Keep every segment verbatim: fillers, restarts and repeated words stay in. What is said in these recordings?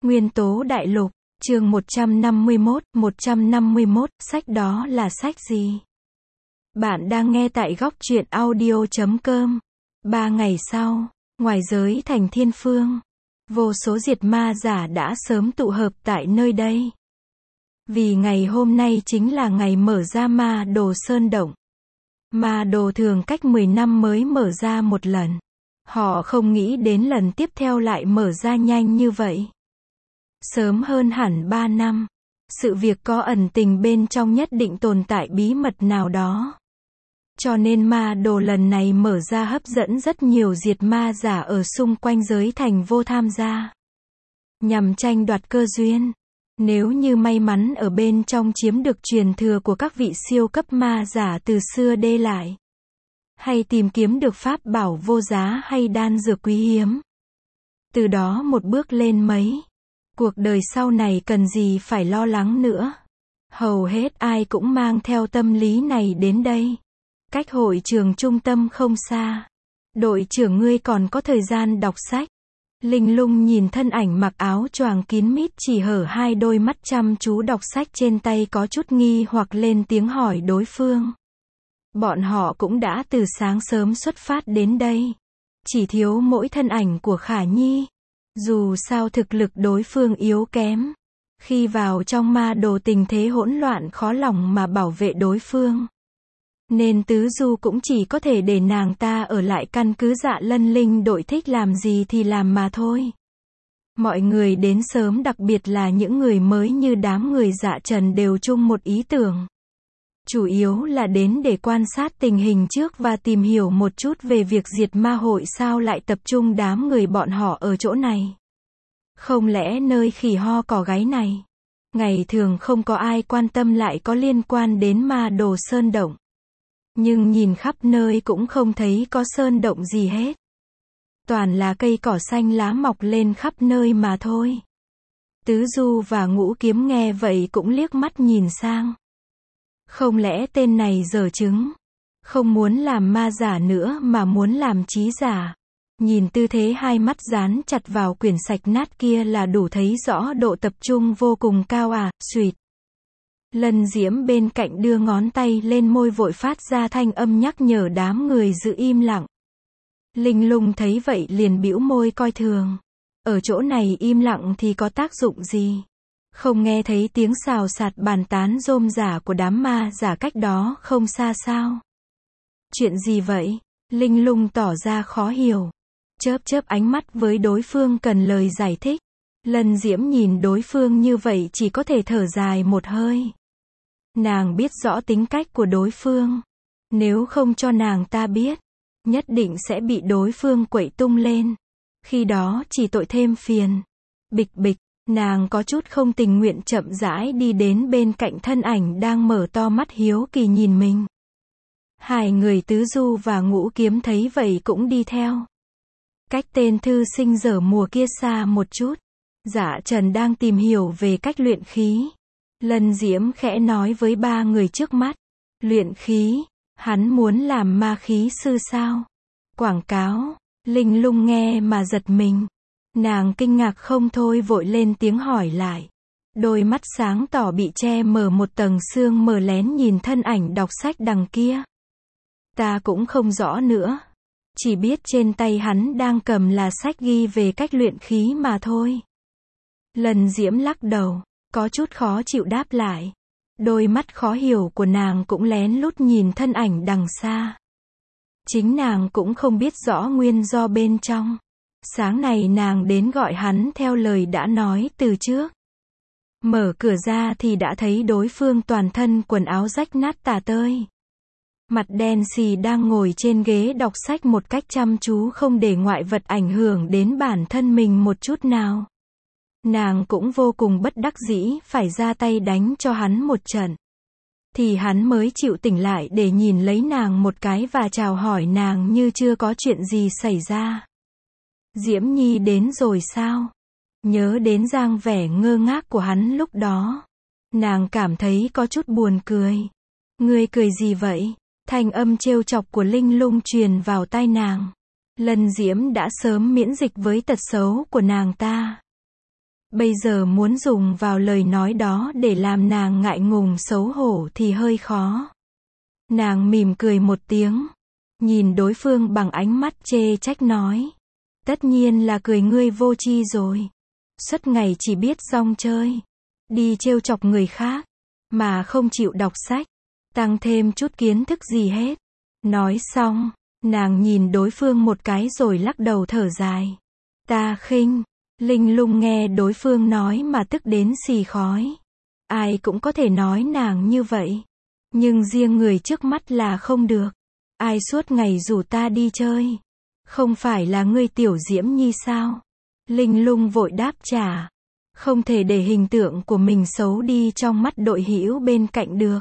Nguyên tố đại lục, chương một trăm năm mươi mốt, một trăm năm mươi mốt, sách đó là sách gì? Bạn đang nghe tại góc truyện audio chấm com. Ba ngày sau, ngoài giới thành thiên phương, vô số diệt ma giả đã sớm tụ hợp tại nơi đây. Vì ngày hôm nay chính là ngày mở ra ma đồ sơn động. Ma đồ thường cách mười năm mới mở ra một lần. Họ không nghĩ đến lần tiếp theo lại mở ra nhanh như vậy. Sớm hơn hẳn ba năm. Sự việc có ẩn tình bên trong nhất định tồn tại bí mật nào đó. Cho nên ma đồ lần này mở ra hấp dẫn rất nhiều diệt ma giả ở xung quanh giới thành vô tham gia. Nhằm tranh đoạt cơ duyên. Nếu như may mắn ở bên trong chiếm được truyền thừa của các vị siêu cấp ma giả từ xưa đê lại. Hay tìm kiếm được pháp bảo vô giá hay đan dược quý hiếm. Từ đó một bước lên mấy. Cuộc đời sau này cần gì phải lo lắng nữa. Hầu hết ai cũng mang theo tâm lý này đến đây. Cách hội trường trung tâm không xa. Đội trưởng ngươi còn có thời gian đọc sách. Linh Lung nhìn thân ảnh mặc áo choàng kín mít chỉ hở hai đôi mắt chăm chú đọc sách trên tay có chút nghi hoặc lên tiếng hỏi đối phương. Bọn họ cũng đã từ sáng sớm xuất phát đến đây. Chỉ thiếu mỗi thân ảnh của Khả Nhi. Dù sao thực lực đối phương yếu kém. Khi vào trong ma đồ tình thế hỗn loạn khó lòng mà bảo vệ đối phương. Nên Tứ Du cũng chỉ có thể để nàng ta ở lại căn cứ Dạ Lân Linh đội thích làm gì thì làm mà thôi. Mọi người đến sớm, đặc biệt là những người mới như đám người Dạ Trần đều chung một ý tưởng. Chủ yếu là đến để quan sát tình hình trước và tìm hiểu một chút về việc diệt ma hội sao lại tập trung đám người bọn họ ở chỗ này. Không lẽ nơi khỉ ho cỏ gáy này, ngày thường không có ai quan tâm lại có liên quan đến ma đồ sơn động. Nhưng nhìn khắp nơi cũng không thấy có sơn động gì hết. Toàn là cây cỏ xanh lá mọc lên khắp nơi mà thôi. Tứ Du và Ngũ Kiếm nghe vậy cũng liếc mắt nhìn sang. Không lẽ tên này dở chứng, không muốn làm ma giả nữa mà muốn làm trí giả. Nhìn tư thế hai mắt dán chặt vào quyển sạch nát kia là đủ thấy rõ độ tập trung vô cùng cao à, xuỵt. Lân Diễm bên cạnh đưa ngón tay lên môi vội phát ra thanh âm nhắc nhở đám người giữ im lặng. Linh Lung thấy vậy liền bĩu môi coi thường. Ở chỗ này im lặng thì có tác dụng gì? Không nghe thấy tiếng xào xạc bàn tán rôm rả của đám ma giả cách đó không xa sao? Chuyện gì vậy? Linh Lung tỏ ra khó hiểu. Chớp chớp ánh mắt với đối phương cần lời giải thích. Lân Diễm nhìn đối phương như vậy chỉ có thể thở dài một hơi. Nàng biết rõ tính cách của đối phương. Nếu không cho nàng ta biết, nhất định sẽ bị đối phương quậy tung lên. Khi đó chỉ tội thêm phiền. Bịch bịch, nàng có chút không tình nguyện chậm rãi đi đến bên cạnh thân ảnh đang mở to mắt hiếu kỳ nhìn mình. Hai người Tứ Du và Ngũ Kiếm thấy vậy cũng đi theo. Cách tên thư sinh dở mùa kia xa một chút. Dạ Trần đang tìm hiểu về cách luyện khí. Lân Diễm khẽ nói với ba người trước mắt. Luyện khí, hắn muốn làm ma khí sư sao? Quảng cáo. Linh Lung nghe mà giật mình. Nàng kinh ngạc không thôi vội lên tiếng hỏi lại. Đôi mắt sáng tỏ bị che mờ một tầng sương mờ lén nhìn thân ảnh đọc sách đằng kia. Ta cũng không rõ nữa. Chỉ biết trên tay hắn đang cầm là sách ghi về cách luyện khí mà thôi. Lân Diễm lắc đầu, có chút khó chịu đáp lại. Đôi mắt khó hiểu của nàng cũng lén lút nhìn thân ảnh đằng xa. Chính nàng cũng không biết rõ nguyên do bên trong. Sáng này nàng đến gọi hắn theo lời đã nói từ trước. Mở cửa ra thì đã thấy đối phương toàn thân quần áo rách nát tả tơi. Mặt đen xì đang ngồi trên ghế đọc sách một cách chăm chú không để ngoại vật ảnh hưởng đến bản thân mình một chút nào. Nàng cũng vô cùng bất đắc dĩ phải ra tay đánh cho hắn một trận. Thì hắn mới chịu tỉnh lại để nhìn lấy nàng một cái và chào hỏi nàng như chưa có chuyện gì xảy ra. Diễm Nhi đến rồi sao? Nhớ đến dáng vẻ ngơ ngác của hắn lúc đó. Nàng cảm thấy có chút buồn cười. Ngươi cười gì vậy? Thanh âm trêu chọc của Linh Lung truyền vào tai nàng. Lân Diễm đã sớm miễn dịch với tật xấu của nàng ta. Bây giờ muốn dùng vào lời nói đó để làm nàng ngại ngùng xấu hổ thì hơi khó. Nàng mỉm cười một tiếng, nhìn đối phương bằng ánh mắt chê trách nói. Tất nhiên là cười ngươi vô tri rồi. Suốt ngày chỉ biết rong chơi, đi trêu chọc người khác, mà không chịu đọc sách, tăng thêm chút kiến thức gì hết. Nói xong, nàng nhìn đối phương một cái rồi lắc đầu thở dài. Ta khinh. Linh Lung nghe đối phương nói mà tức đến xì khói. Ai cũng có thể nói nàng như vậy, nhưng riêng người trước mắt là không được. Ai suốt ngày rủ ta đi chơi? Không phải là ngươi Tiểu Diễm Nhi sao? Linh Lung vội đáp trả. Không thể để hình tượng của mình xấu đi trong mắt đội hữu bên cạnh được.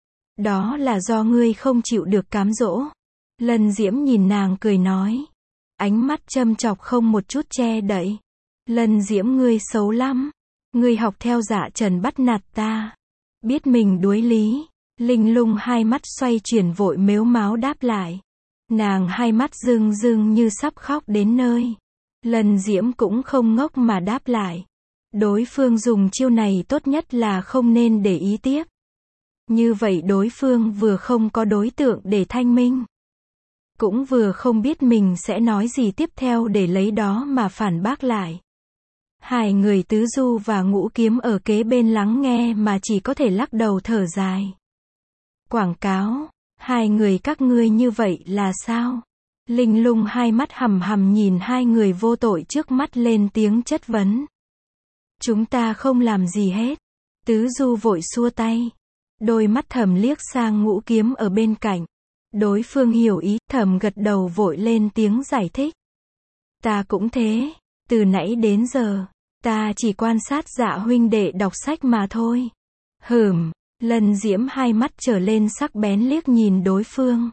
Đó là do ngươi không chịu được cám dỗ. Lân Diễm nhìn nàng cười nói. Ánh mắt châm chọc không một chút che đậy. Lân Diễm ngươi xấu lắm. Ngươi học theo Dạ Trần bắt nạt ta. Biết mình đuối lý. Linh Lung hai mắt xoay chuyển vội mếu máo đáp lại. Nàng hai mắt rưng rưng như sắp khóc đến nơi. Lân Diễm cũng không ngốc mà đáp lại. Đối phương dùng chiêu này tốt nhất là không nên để ý tiếp. Như vậy đối phương vừa không có đối tượng để thanh minh, cũng vừa không biết mình sẽ nói gì tiếp theo để lấy đó mà phản bác lại. Hai người Tứ Du và Ngũ Kiếm ở kế bên lắng nghe mà chỉ có thể lắc đầu thở dài. Quảng cáo, hai người các ngươi như vậy là sao? Linh Lung hai mắt hằm hằm nhìn hai người vô tội trước mắt lên tiếng chất vấn. Chúng ta không làm gì hết. Tứ Du vội xua tay. Đôi mắt thầm liếc sang Ngũ Kiếm ở bên cạnh. Đối phương hiểu ý, thầm gật đầu vội lên tiếng giải thích. Ta cũng thế, từ nãy đến giờ, ta chỉ quan sát Dạ huynh đệ đọc sách mà thôi. Hừm, Lân Diễm hai mắt trở lên sắc bén liếc nhìn đối phương.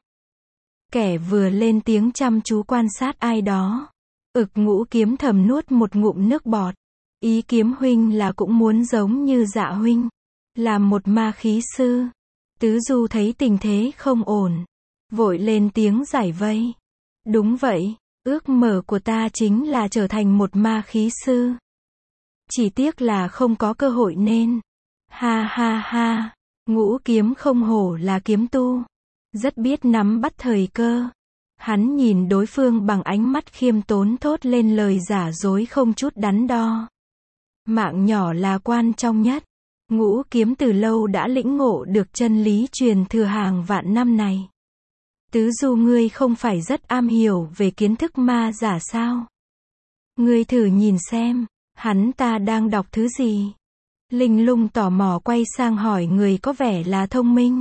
Kẻ vừa lên tiếng chăm chú quan sát ai đó. Ực Ngũ Kiếm thầm nuốt một ngụm nước bọt. Ý Kiếm huynh là cũng muốn giống như Dạ huynh, làm một ma khí sư. Tứ Du thấy tình thế không ổn, vội lên tiếng giải vây. Đúng vậy, ước mơ của ta chính là trở thành một ma khí sư. Chỉ tiếc là không có cơ hội nên. Ha ha ha, Ngũ Kiếm không hổ là kiếm tu, rất biết nắm bắt thời cơ. Hắn nhìn đối phương bằng ánh mắt khiêm tốn thốt lên lời giả dối không chút đắn đo. Mạng nhỏ là quan trọng nhất. Ngũ Kiếm từ lâu đã lĩnh ngộ được chân lý truyền thừa hàng vạn năm này. Tứ Du ngươi không phải rất am hiểu về kiến thức ma giả sao? Ngươi thử nhìn xem, hắn ta đang đọc thứ gì? Linh Lung tò mò quay sang hỏi người có vẻ là thông minh,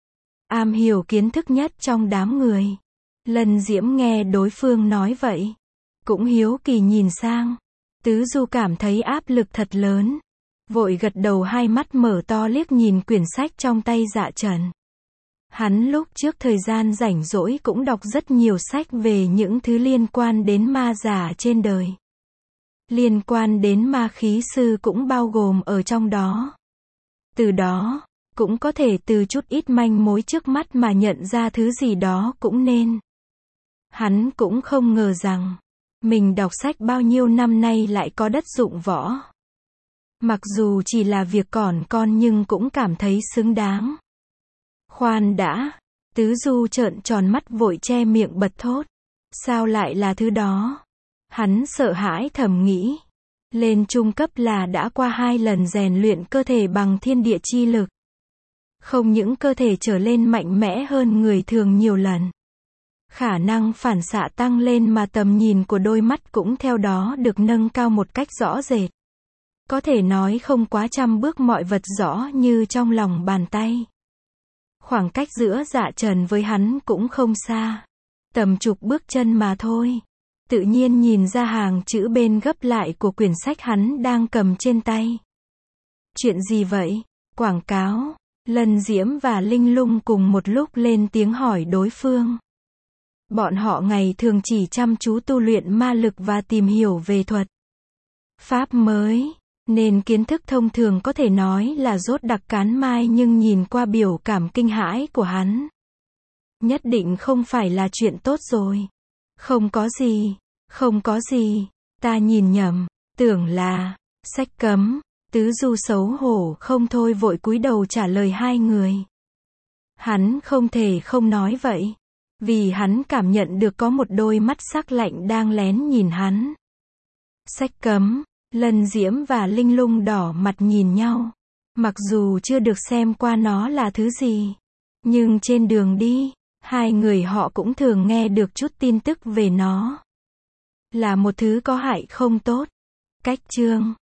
am hiểu kiến thức nhất trong đám người. Lân Diễm nghe đối phương nói vậy, cũng hiếu kỳ nhìn sang. Tứ Du cảm thấy áp lực thật lớn, vội gật đầu hai mắt mở to liếc nhìn quyển sách trong tay Dạ Trần. Hắn lúc trước thời gian rảnh rỗi cũng đọc rất nhiều sách về những thứ liên quan đến ma giả trên đời. Liên quan đến ma khí sư cũng bao gồm ở trong đó. Từ đó, cũng có thể từ chút ít manh mối trước mắt mà nhận ra thứ gì đó cũng nên. Hắn cũng không ngờ rằng, mình đọc sách bao nhiêu năm nay lại có đất dụng võ. Mặc dù chỉ là việc còn con nhưng cũng cảm thấy xứng đáng. Khoan đã, Tứ Du trợn tròn mắt vội che miệng bật thốt. Sao lại là thứ đó? Hắn sợ hãi thầm nghĩ. Lên trung cấp là đã qua hai lần rèn luyện cơ thể bằng thiên địa chi lực. Không những cơ thể trở lên mạnh mẽ hơn người thường nhiều lần, khả năng phản xạ tăng lên mà tầm nhìn của đôi mắt cũng theo đó được nâng cao một cách rõ rệt. Có thể nói không quá trăm bước mọi vật rõ như trong lòng bàn tay. Khoảng cách giữa Dạ Trần với hắn cũng không xa, tầm chục bước chân mà thôi. Tự nhiên nhìn ra hàng chữ bên gấp lại của quyển sách hắn đang cầm trên tay. Chuyện gì vậy? Quảng cáo. Lân Diễm và Linh Lung cùng một lúc lên tiếng hỏi đối phương. Bọn họ ngày thường chỉ chăm chú tu luyện ma lực và tìm hiểu về thuật pháp mới, nên kiến thức thông thường có thể nói là rốt đặc cán mai, nhưng nhìn qua biểu cảm kinh hãi của hắn, nhất định không phải là chuyện tốt rồi. Không có gì, không có gì, ta nhìn nhầm, tưởng là, Sách cấm. Tứ Du xấu hổ không thôi vội cúi đầu trả lời hai người. Hắn không thể không nói vậy. Vì hắn cảm nhận được có một đôi mắt sắc lạnh đang lén nhìn hắn. Sách cấm. Lân Diễm và Linh Lung đỏ mặt nhìn nhau. Mặc dù chưa được xem qua nó là thứ gì. Nhưng trên đường đi, hai người họ cũng thường nghe được chút tin tức về nó. Là một thứ có hại không tốt. Cách chương